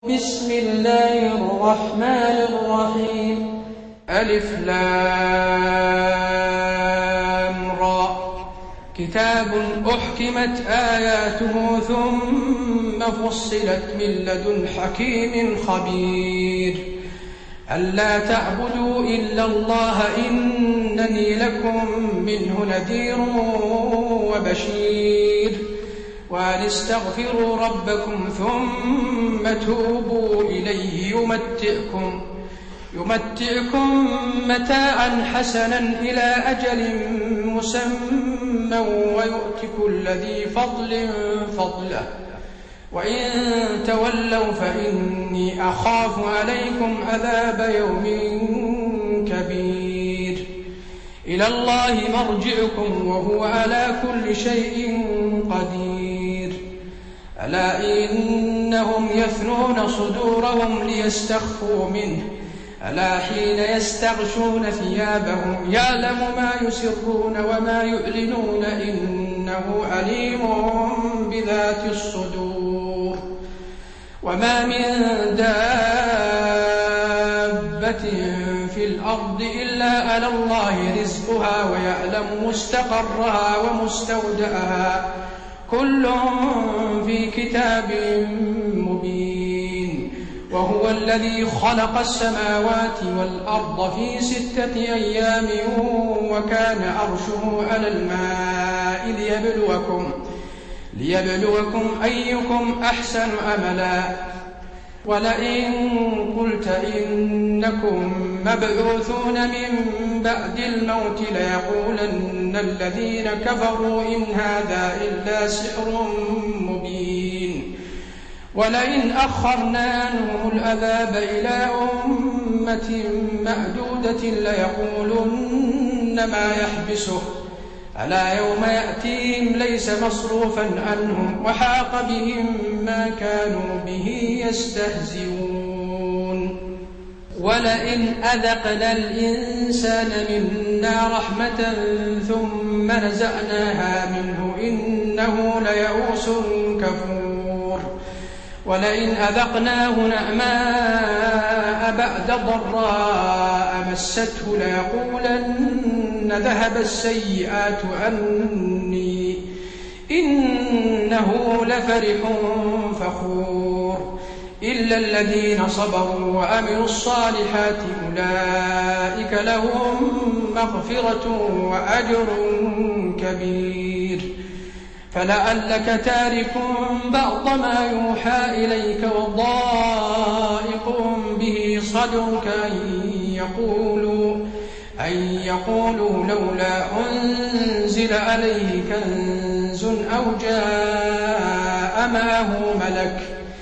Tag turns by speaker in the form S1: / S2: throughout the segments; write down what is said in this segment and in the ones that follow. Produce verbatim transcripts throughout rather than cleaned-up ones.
S1: بسم الله الرحمن الرحيم. ألف لام را. كتاب أحكمت آياته ثم فصلت من لدن حكيم خبير. ألا تعبدوا إلا الله إنني لكم منه نذير وبشير. وأن استغفروا ربكم ثم توبوا إليه يمتعكم, يمتعكم متاعا حسنا إلى أجل مسمى ويؤت كل ذي فضل فضله. وإن تولوا فإني أخاف عليكم عذاب يوم كبير. إلى الله مرجعكم وهو على كل شيء قدير. ألا إنهم يثنون صدورهم ليستخفوا منه ألا حين يستغشون ثيابهم يعلم ما يسرون وما يعلنون إنه عليم بذات الصدور. وما من دابة في الأرض إلا على الله رزقها ويعلم مستقرها ومستودعها كل في كتاب مبين. وهو الذي خلق السماوات والأرض في ستة أيام وكان عرشه على الماء ليبلوكم, ليبلوكم أيكم أحسن عملا. ولئن قلت إنكم مبعوثون من بعد الموت ليقولن الذين كفروا إن هذا إلا سحر مبين. ولئن أخرنا عنهم العذاب إلى أمة معدودة ليقولن ما يحبسه ألا يوم يأتيهم ليس مصروفا عنهم وحاق بهم ما كانوا به يستهزئون. ولئن أذقنا الإنسان منا رحمة ثم نزعناها منه إنه ليئوس كفور. ولئن أذقناه نعماء بعد ضراء مسته ليقولن ذهب السيئات عني إنه لفرح فخور. إلا الذين صبروا وعملوا الصالحات أولئك لهم مغفرة وأجر كبير. فلعلك تارك بعض ما يوحى إليك وضائق به صدرك أن يقولوا, أن يقولوا لولا أنزل عليه كنز أو جاء معه ملك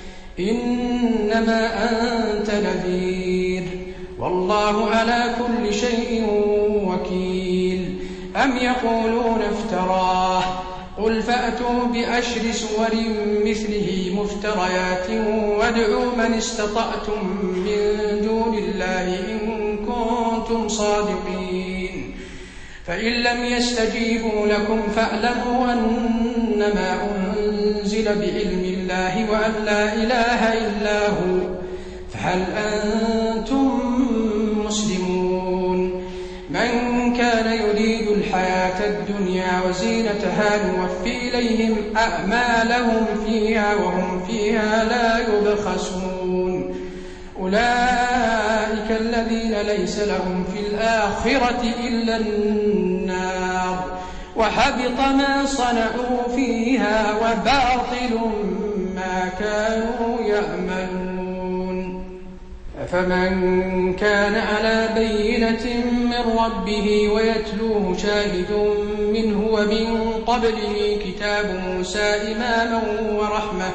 S1: إنما أنت نذير والله على كل شيء وكيل. أم يقولون افتراه قل فأتوا بأشر سور مثله مفتريات وادعوا من استطعتم من دون الله إن كنتم صادقين. فإن لم يستجيبوا لكم فاعلموا أنما أنزل بعلم الله وأن لا إله إلا هو فهل أنتم مسلمون. من كان يريد الحياة الدنيا وزينتها نوفي إليهم أعمالهم فيها وهم فيها لا يبخسون. أولئك الذين ليس لهم في الآخرة إلا النار وحبط ما صنعوا فيها وباطل ما كانوا يعملون. فمن كان على بينة من ربه ويتلوه شاهد منه ومن قبله كتاب موسى إماما ورحمة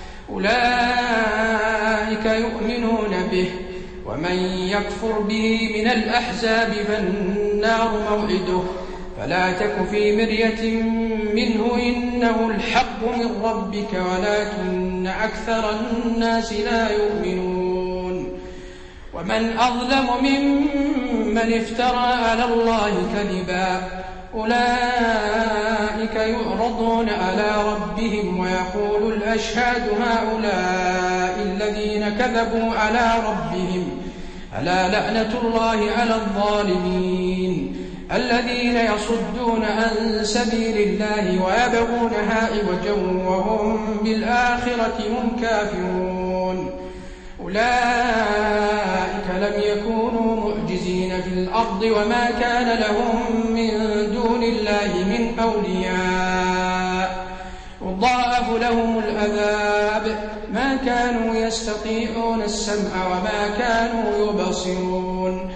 S1: أولئك يؤمنون به. ومن يكفر به من الأحزاب فالنار موعده فلا تك في مرية منه إنه الحق من ربك ولكن أكثر الناس لا يؤمنون. ومن أظلم ممن افترى على الله كذبا أولئك يعرضون على ربهم ويقول الأشهاد هؤلاء الذين كذبوا على ربهم ألا لعنة الله على الظالمين الذين يصدون عن سبيل الله ويبغونها عوجا وهم بالآخرة هم كافرون أولئك لم يكونوا معجزين في الأرض وما كان لهم من دون الله من أولياء يضاعف لهم العذاب ما كانوا يستطيعون السمع وما كانوا يبصرون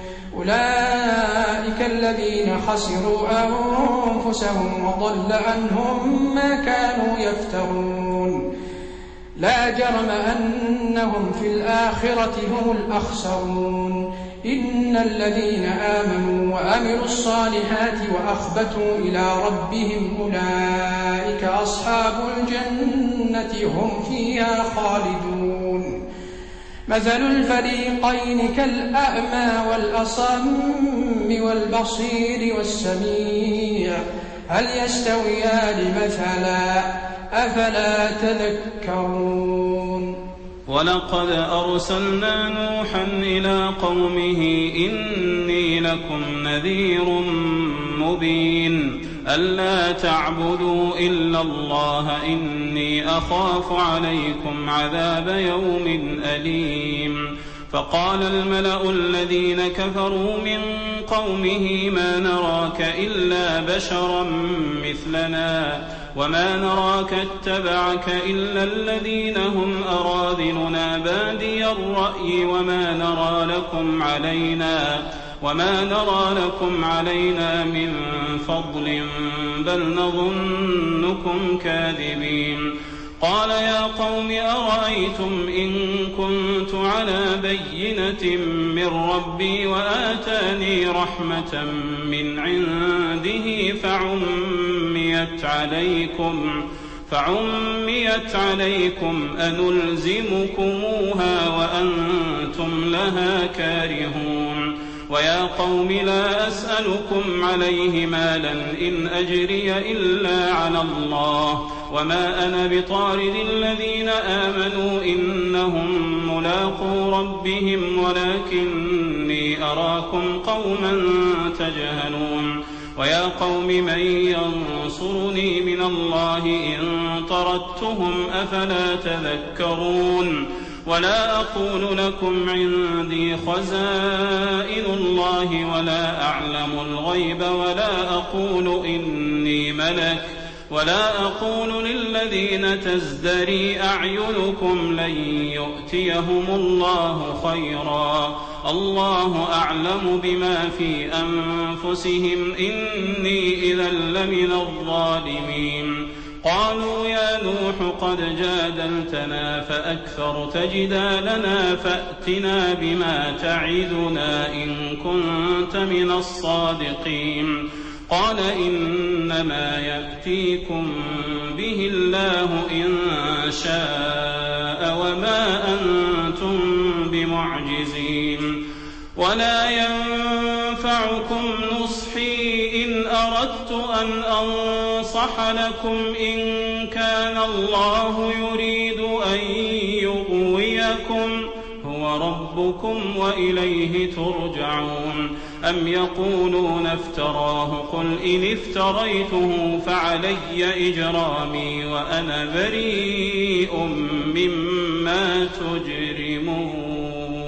S1: أولئك الذين خسروا أنفسهم وضل عنهم ما كانوا يفترون لا جرم أنهم في الآخرة هم الأخسرون إن الذين آمنوا وعملوا الصالحات وأخبتوا إلى ربهم أولئك أصحاب الجنة هم فيها خالدون مثل الفريقين كالأعمى والأصم والبصير والسميع هل يستويان مثلا أفلا تذكرون
S2: ولقد أرسلنا نوحا إلى قومه إني لكم نذير مبين ألا تعبدوا إلا الله إني أخاف عليكم عذاب يوم أليم فقال الملأ الذين كفروا من قومه ما نراك إلا بشرا مثلنا وما نراك اتبعك إلا الذين هم أراذلنا بادي الرأي وما نرى لكم علينا وما نرى لكم علينا من فضل بل نظنكم كاذبين قال يا قوم أرأيتم إن كنت على بينة من ربي وآتاني رحمة من عنده فعميت عليكم فعميت عليكم أنلزمكموها وأنتم لها كارهون ويا قوم لا أسألكم عليه مالا إن أجري إلا على الله وما أنا بطارد الذين آمنوا إنهم ملاقو ربهم ولكني أراكم قوما تجهلون ويا قوم من ينصرني من الله إن طردتهم أفلا تذكرون ولا أقول لكم عندي خزائن الله ولا أعلم الغيب ولا أقول إني ملك ولا أقول للذين تزدري أعينكم لن يؤتيهم الله خيرا الله أعلم بما في أنفسهم إني إذا لمن الظالمين قالوا يا نوح قد جادلتنا فأكثرت جدالنا فأتنا بما تعدنا إن كنت من الصادقين قال إنما يأتيكم به الله إن شاء وما أنتم بمعجزين ولا ينفعكم نصحي إن أردت أن أنصح لكم إن كان الله يريد أن يغويكم هو ربكم وإليه ترجعون أم يقولون افتراه قل إن افتريته فعلي إجرامي وأنا بريء مما تجرمون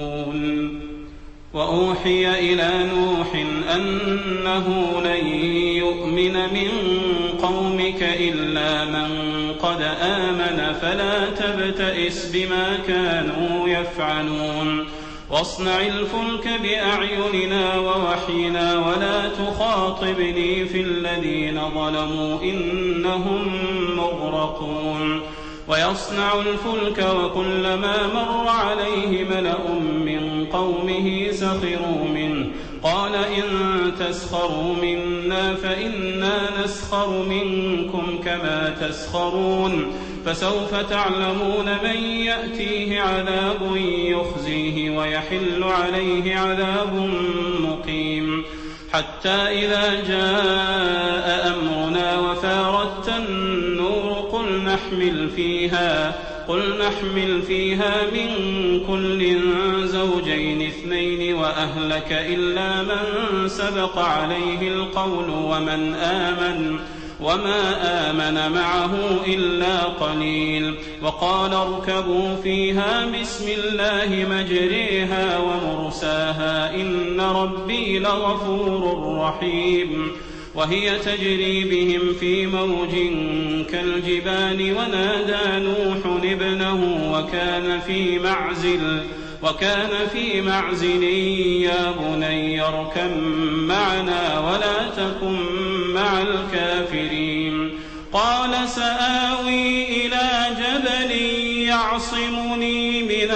S2: وأوحي إلى نوح أنه لن يؤمن من قومك إلا من قد آمن فلا تبتئس بما كانوا يفعلون واصنع الفلك بأعيننا ووحينا ولا تخاطبني في الذين ظلموا إنهم مغرقون ويصنع الفلك وكلما مر عليه ملأ من قومه سخروا منه قال إن تسخروا منا فإنا نسخر منكم كما تسخرون فسوف تعلمون من يأتيه عذاب يخزيه ويحل عليه عذاب مقيم حتى إذا جاء أمرنا وفارت النور قل نحمل فيها قل نحمل فيها من كل زوجين اثنين وأهلك إلا من سبق عليه القول ومن آمن وما آمن معه إلا قليل وقال اركبوا فيها بسم الله مجريها ومرساها إن ربي لغفور رحيم وهي تجري بهم في موج كالجبال ونادى نوح ابنه وكان في معزل وكان في معزل يا بني اركب معنا ولا تكن مع الكافرين قال سآوي إلى جبل يعصمني من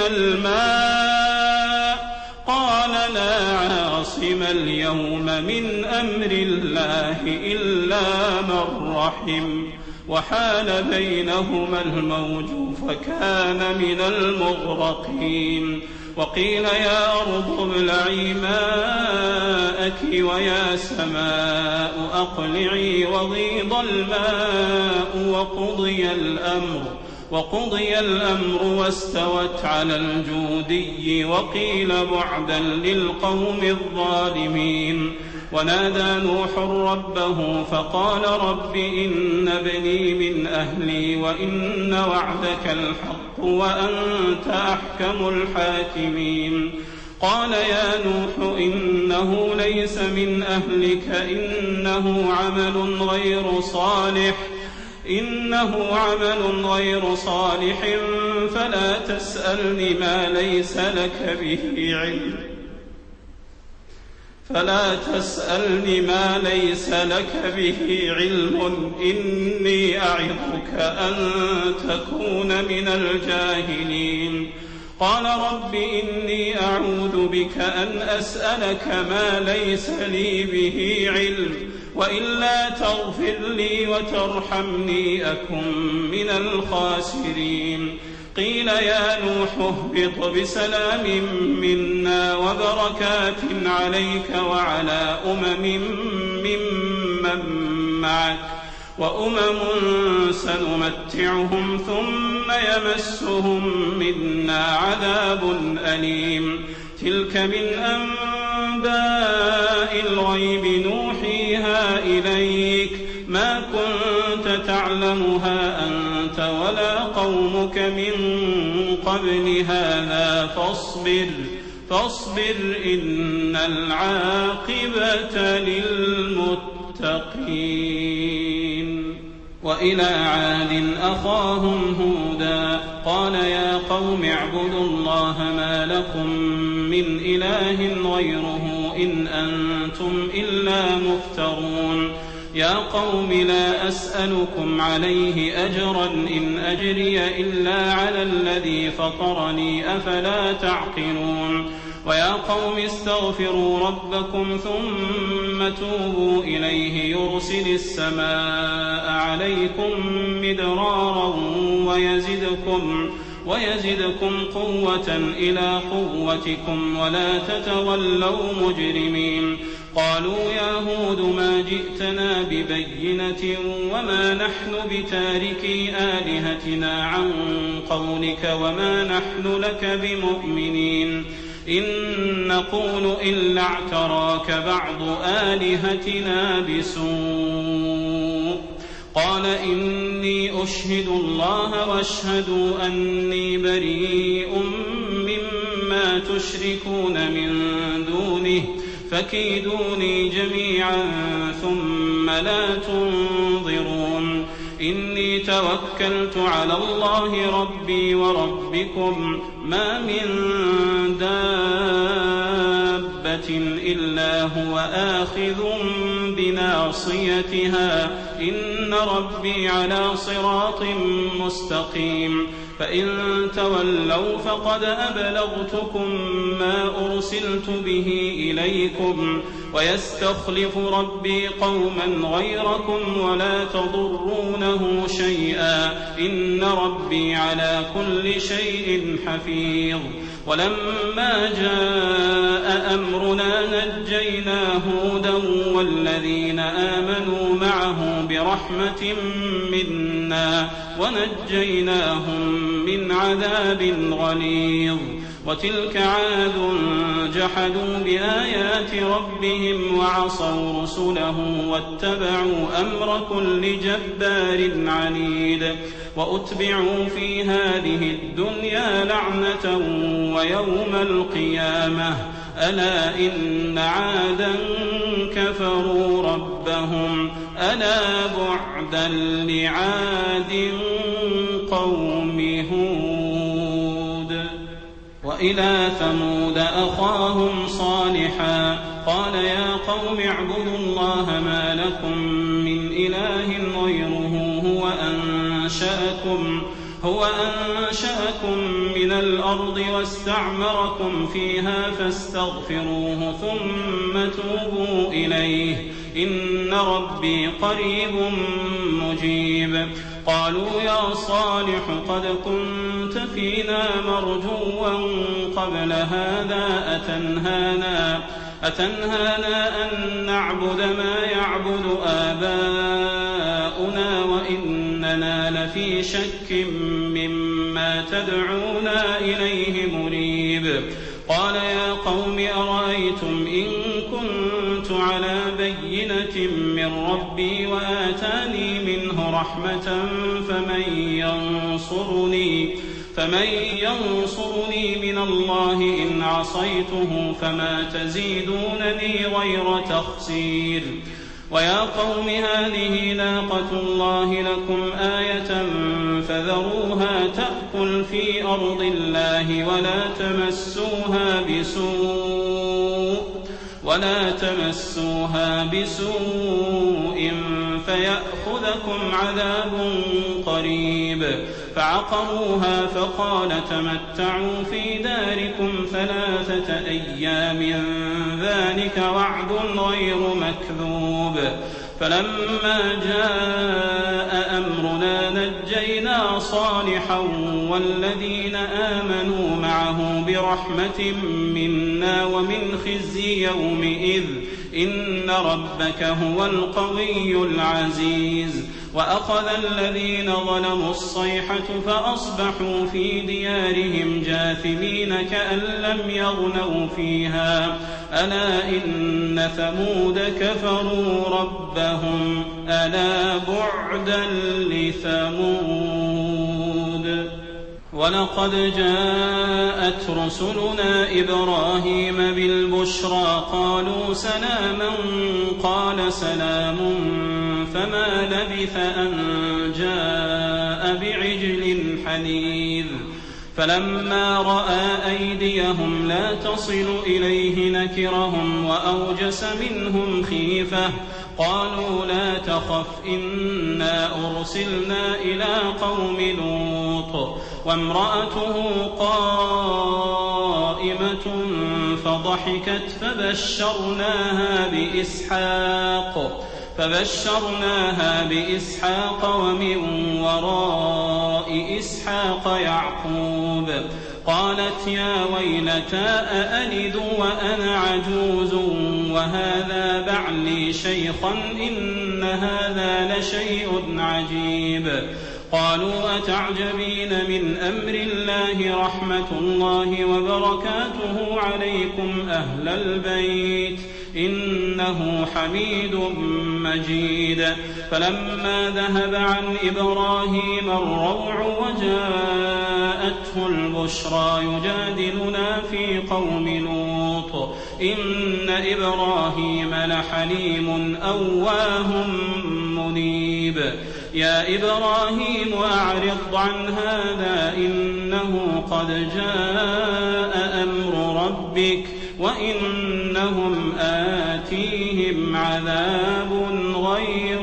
S2: الماء قال لا عاصم اليوم من أمر الله إلا من رحم وحال بينهما الموج فكان من المغرقين وقيل يا أرض ابلعي ماءك ويا سماء أقلعي وغيض الماء وقضي الأمر وقضي الأمر واستوت على الجودي وقيل بعدا للقوم الظالمين ونادى نوح ربه فقال رب إن ابني من أهلي وإن وعدك الحق وأنت أحكم الحاكمين قال يا نوح إنه ليس من أهلك إنه عمل غير صالح إنه عمل غير صالح فلا تسألني ما ليس لك به علم فلا تسألني ما ليس لك به علم إني أعظك أن تكون من الجاهلين قال رب إني أعوذ بك أن أسألك ما ليس لي به علم وإلا تغفر لي وترحمني أكن من الخاسرين قيل يا نوح اهبط بسلام منا وبركات عليك وعلى أمم ممن معك وأمم سنمتعهم ثم يمسهم منا عذاب أليم تلك من أنباء الغيب نوحيها إليك ما كنت تعلمها أنت ولا قومك من قبل هذا فاصبر فاصبر إن العاقبة للمتقين وإلى عاد أخاهم هودا قال يا قوم اعبدوا الله ما لكم من إله غيره إن أنتم إلا مفترون يا قوم لا أسألكم عليه أجرا إن أجري إلا على الذي فطرني أفلا تعقلون ويا قوم استغفروا ربكم ثم توبوا إليه يرسل السماء عليكم مدرارا ويزدكم ويزدكم قوة إلى قوتكم ولا تتولوا مجرمين قالوا يا هود ما جئتنا ببينة وما نحن بتاركي آلهتنا عن قولك وما نحن لك بمؤمنين إن نقول إلا اعتراك بعض آلهتنا بسوء قال إني أشهد الله واشهدوا أني بريء مما تشركون من دونه فكيدوني جميعا ثم لا تنظرون إني توكلت على الله ربي وربكم ما من دابة إلا هو آخذ بناصيتها إن ربي على صراط مستقيم فإن تولوا فقد أبلغتكم ما أرسلت به إليكم ويستخلف ربي قوما غيركم ولا تضرونه شيئا إن ربي على كل شيء حفيظ ولما جاء أمرنا نجينا هودا والذين آمنوا معه برحمة منا ونجيناهم من عذاب غليظ وتلك عاد جحدوا بآيات ربهم وعصوا رسله واتبعوا أمر كل جبار عنيد وأتبعوا في هذه الدنيا لعنة ويوم القيامة ألا إن عادا كفروا ربهم ألا بعدا لعاد قوم هود. وإلى ثمود أخاهم صالحا قال يا قوم اعبدوا الله ما لكم من إله غيره هو أنشأكم هو أنشأكم من الأرض واستعمركم فيها فاستغفروه ثم توبوا إليه إن ربي قريب مجيب. قالوا يا صالح قد كنت فينا مرجوا قبل هذا أتنهانا, أتنهانا أن نعبد ما يعبد آباؤنا وإننا لفي شك مما تدعونا إليه مريب. قال يا قوم أرأيتم إن كنت على بينة من ربي وآتاني منه رحمة فمن ينصرني فمن ينصرني من الله إن عصيته فما تزيدونني غير تخسير. ويا قوم هذه ناقة الله لكم آية فذروها تأكل في أرض الله ولا تمسوها بسوء ولا تمسوها بسوء فيأخذكم عذاب قريب. فعقروها فقال تمتعوا في داركم ثلاثة أيام ذلك وعد غير مكذوب. فلما جاء أمرنا نجينا صالحا والذين آمنوا معه برحمة منا ومن خزي يومئذ إن ربك هو القوي العزيز. وأخذ الذين ظلموا الصيحة فأصبحوا في ديارهم جاثمين كأن لم يغنوا فيها ألا إن ثمود كفروا ربهم ألا بعدا لثمود. ولقد جاءت رسلنا إبراهيم بالبشرى قالوا سلاما قال سلام فما لبث أن جاء بعجل حنيذ. فلما رأى أيديهم لا تصل إليه نكرهم وأوجس منهم خيفة قالوا لا تخف إنا أرسلنا إلى قوم لوط وامرأته قائمة فضحكت فبشرناها بإسحاق فبشرناها بإسحاق ومن وراء إسحاق يعقوب. قالت يا ويلتى أألد وأنا عجوز وهذا بعلي شيخا إن هذا لشيء عجيب. قالوا أتعجبين من أمر الله رحمة الله وبركاته عليكم أهل البيت إنه حميد مجيد. فلما ذهب عن إبراهيم الروع وجاءته البشرى يجادلنا في قوم لوط إن إبراهيم لحليم أواه منيب. يا إبراهيم أعرض عن هذا إنه قد جاء أمر ربك وإنهم آتيهم عذاب غير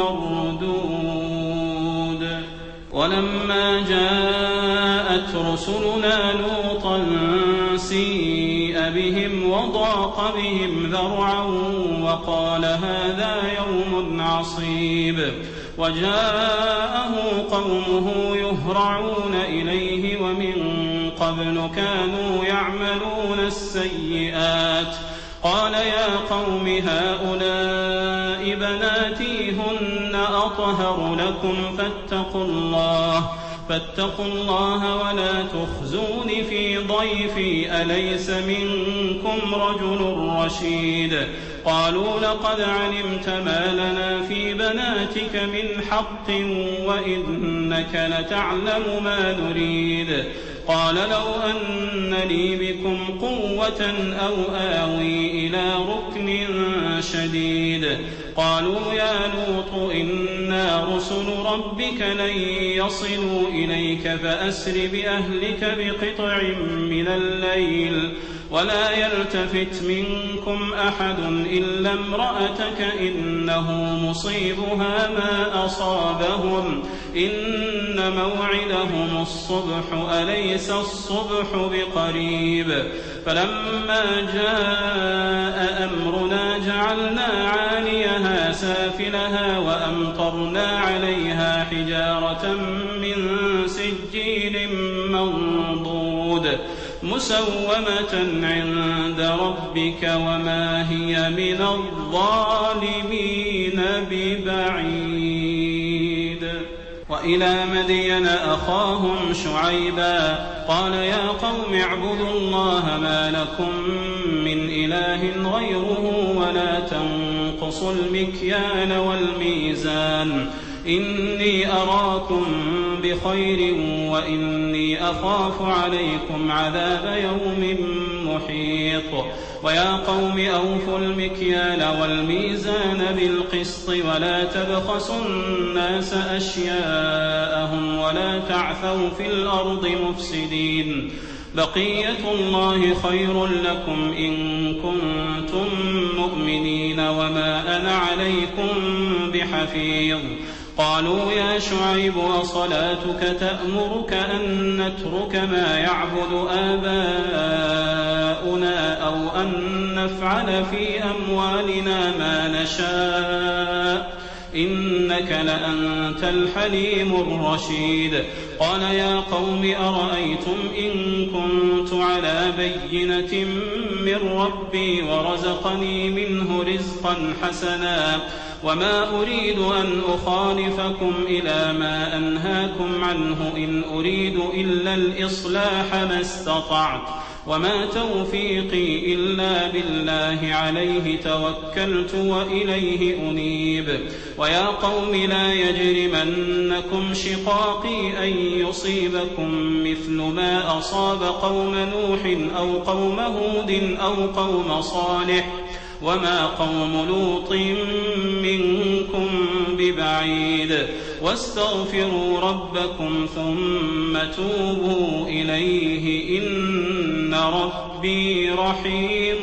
S2: مردود. ولما جاءت رسلنا لوطا سيء بهم وضاق بهم ذرعا وقال هذا يوم عصيب. وجاءه قومه يهرعون إليه ومن قبل كانوا يعملون السيئات. قال يا قوم هؤلاء بناتي هن أطهر لكم فاتقوا الله فاتقوا الله ولا تخزون في ضيفي أليس منكم رجل رشيد. قالوا لقد علمت ما لنا في بناتك من حق وإنك لتعلم ما نريد. قال لو أن لي بكم قوة أو آوي إلى ركن شديد. قالوا يا لوط إنا رسل ربك لن يصلوا إليك فأسر بأهلك بقطع من الليل ولا يلتفت منكم أحد إلا امرأتك إنه مصيبها ما أصابهم إن موعدهم الصبح أليس الصبح بقريب. فلما جاء أمرنا جعلنا عاليها سافلها وأمطرنا عليها حجارة من سجيل منضود مسومة عند ربك وما هي من الظالمين ببعيد. وإلى مدين أخاهم شعيبا قال يا قوم اعبدوا الله ما لكم من إله غيره ولا تنقصوا المكيال والميزان إني أراكم بخير وإني أخاف عليكم عذاب يوم محيط. ويا قوم أوفوا المكيال والميزان بالقسط ولا تبخسوا الناس أشياءهم ولا تعثوا في الأرض مفسدين. بقية الله خير لكم إن كنتم مؤمنين وما أنا عليكم بحفيظ. قالوا يا شعيب أصلاتك تأمرك أن نترك ما يعبد آباؤنا أو أن نفعل في أموالنا ما نشاء إنك لأنت الحليم الرشيد. قال يا قوم أرأيتم إن كنت على بينة من ربي ورزقني منه رزقا حسنا وما أريد أن أخالفكم إلى ما أنهاكم عنه إن أريد إلا الإصلاح ما استطعت وما توفيقي إلا بالله عليه توكلت وإليه أنيب. ويا قوم لا يجرمنكم شقاقي أن يصيبكم مثل ما أصاب قوم نوح أو قوم هود أو قوم صالح وما قوم لوط منكم ببعيد. واستغفروا ربكم ثم توبوا إليه إن ربي رحيم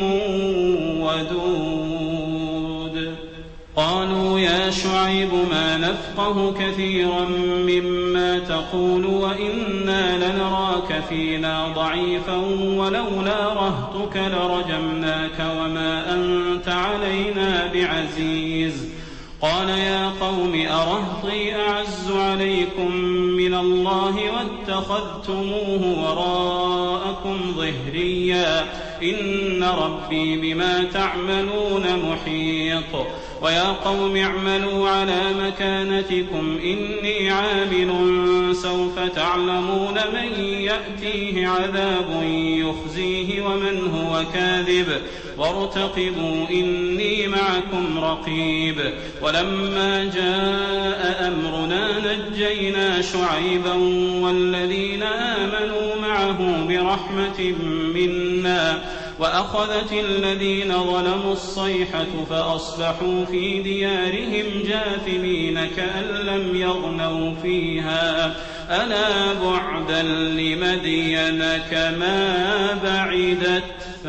S2: ودود. قالوا يا شعيب ما نفقه كثيرا مما تقول وإنا لنراك فينا ضعيفا ولولا رهتك لرجمناك وما أنت علينا بعزيز. قال يا قوم أرهطي أعز عليكم من الله واتخذتموه وراءكم ظهريا إن ربي بما تعملون محيط. ويا قوم اعملوا على مكانتكم إني عامل سوف تعلمون من يأتيه عذاب يخزيه ومن هو كاذب وارتقبوا إني معكم رقيب. ولما جاء أمرنا نجينا شعيبا والذين آمنوا معه برحمة منا وأخذت الذين ظلموا الصيحة فأصبحوا في ديارهم جاثمين كأن لم يغنوا فيها ألا بعدا لمدين كما بعدت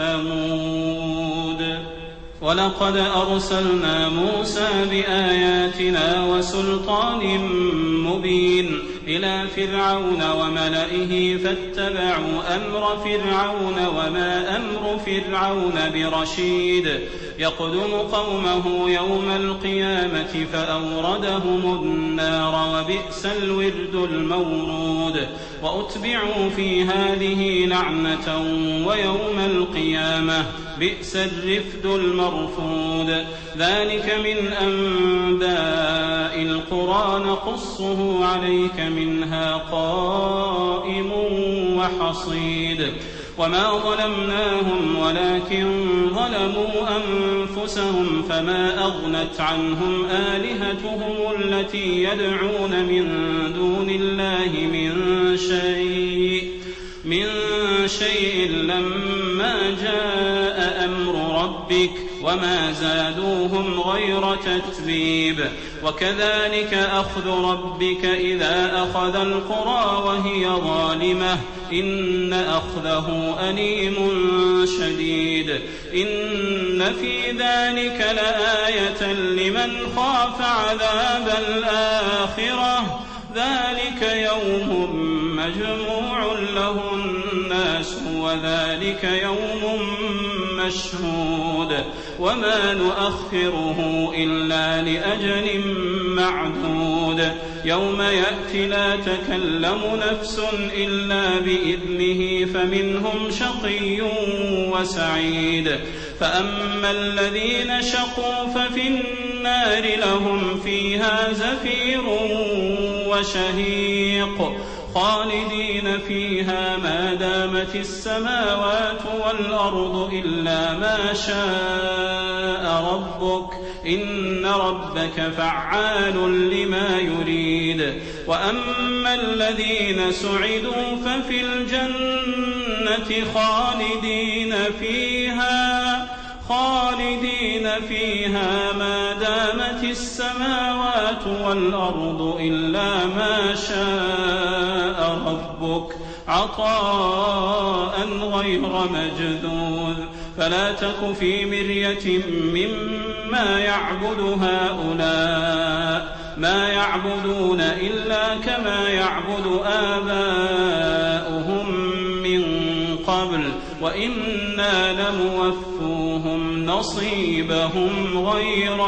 S2: ثمود. ولقد أرسلنا موسى بآياتنا وسلطان مبين إلى فرعون وملئه فاتبعوا أمر فرعون وما أمر فرعون برشيد يقدم قومه يوم القيامة فأوردهم النار وبئس الورد المورود وأتبعوا في هذه لعنة ويوم القيامة بئس الرفد المرفود ذلك من أنباء القرى نقصه عليك منها قائم وحصيد وما ظلمناهم ولكن ظلموا أنفسهم فما أغنت عنهم آلهتهم التي يدعون من دون الله من شيء من شيء لما جاء أمر ربك وما زادوهم غير تتبيب وكذلك أخذ ربك إذا أخذ القرى وهي ظالمة إن أخذه أليم شديد إن في ذلك لآية لمن خاف عذاب الآخرة ذلك يوم مجموع له الناس وذلك يوم مشهود وما نؤخره إلا لأجل معدود يوم يأتي لا تكلم نفس إلا بإذنه فمنهم شقي وسعيد فأما الذين شقوا ففي النار لهم فيها زفير وشهيق خالدين فيها ما دامت السماوات والأرض إلا ما شاء ربك إن ربك فعال لما يريد وأما الذين سعدوا ففي الجنة خالدين فيها خالدين فيها ما دامت السماوات والأرض إلا ما شاء ربك عطاء غير مجذوذ فلا تك في مرية مما يعبد هؤلاء ما يعبدون إلا كما يعبد آباؤهم من قبل وإنا لموفوهم نصيبهم غير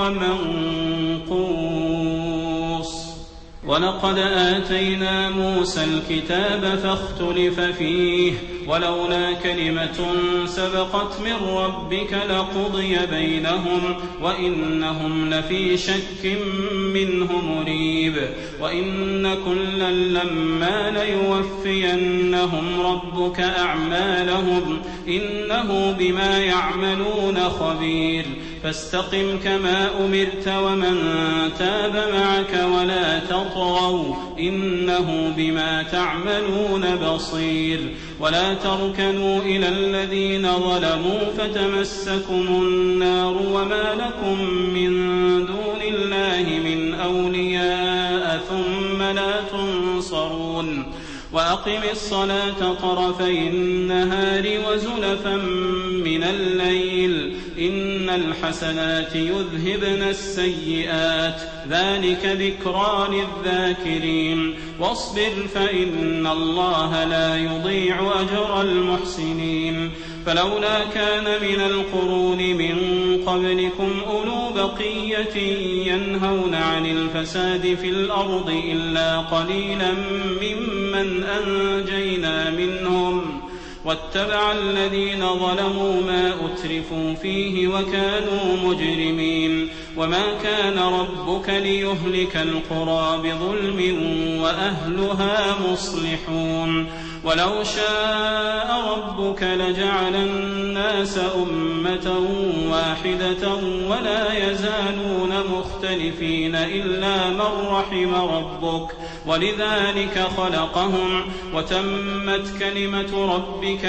S2: منقوص ولقد آتينا موسى الكتاب فاختلف فيه ولولا كلمة سبقت من ربك لقضي بينهم وإنهم لفي شك منه مريب وإن كلا لما ليوفينهم ربك أعمالهم إنه بما يعملون خبير فاستقم كما أمرت ومن تاب معك ولا تطغوا إنه بما تعملون بصير ولا تركنوا إلى الذين ظلموا فتمسكم النار وما لكم من دون الله من أولياء ثم لا تنصرون وأقم الصلاة طرفي النهار وزلفا من الليل إن الحسنات يذهبن السيئات ذلك ذكرى للذاكرين واصبر فإن الله لا يضيع أجر المحسنين فلولا كان من القرون من قبلكم أولو بقية ينهون عن الفساد في الأرض إلا قليلا ممن أنجينا منهم واتبع الذين ظلموا ما أترفوا فيه وكانوا مجرمين وما كان ربك ليهلك القرى بظلم وأهلها مصلحون ولو شاء ربك لجعل الناس أمة واحدة ولا يزالون مختلفين إلا من رحم ربك ولذلك خلقهم وتمت كلمة ربك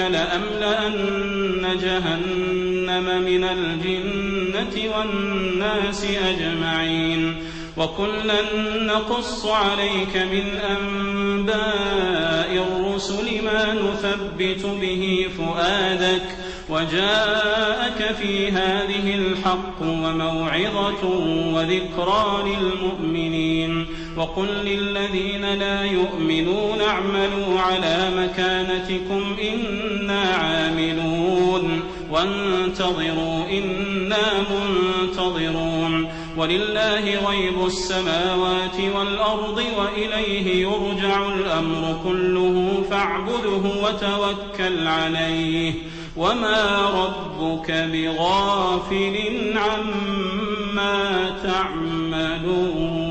S2: لأملأن جهنم من الجنة والناس أجمعين وكلا نقص عليك من أنباء الرسل ما نثبت به فؤادك وجاءك في هذه الحق وموعظة وذكرى للمؤمنين وقل للذين لا يؤمنون اعملوا على مكانتكم إنا عاملون وانتظروا إنا منتظرون ولله غيب السماوات والأرض وإليه يرجع الأمر كله فاعبده وتوكل عليه وما ربك بغافل عما تعملون.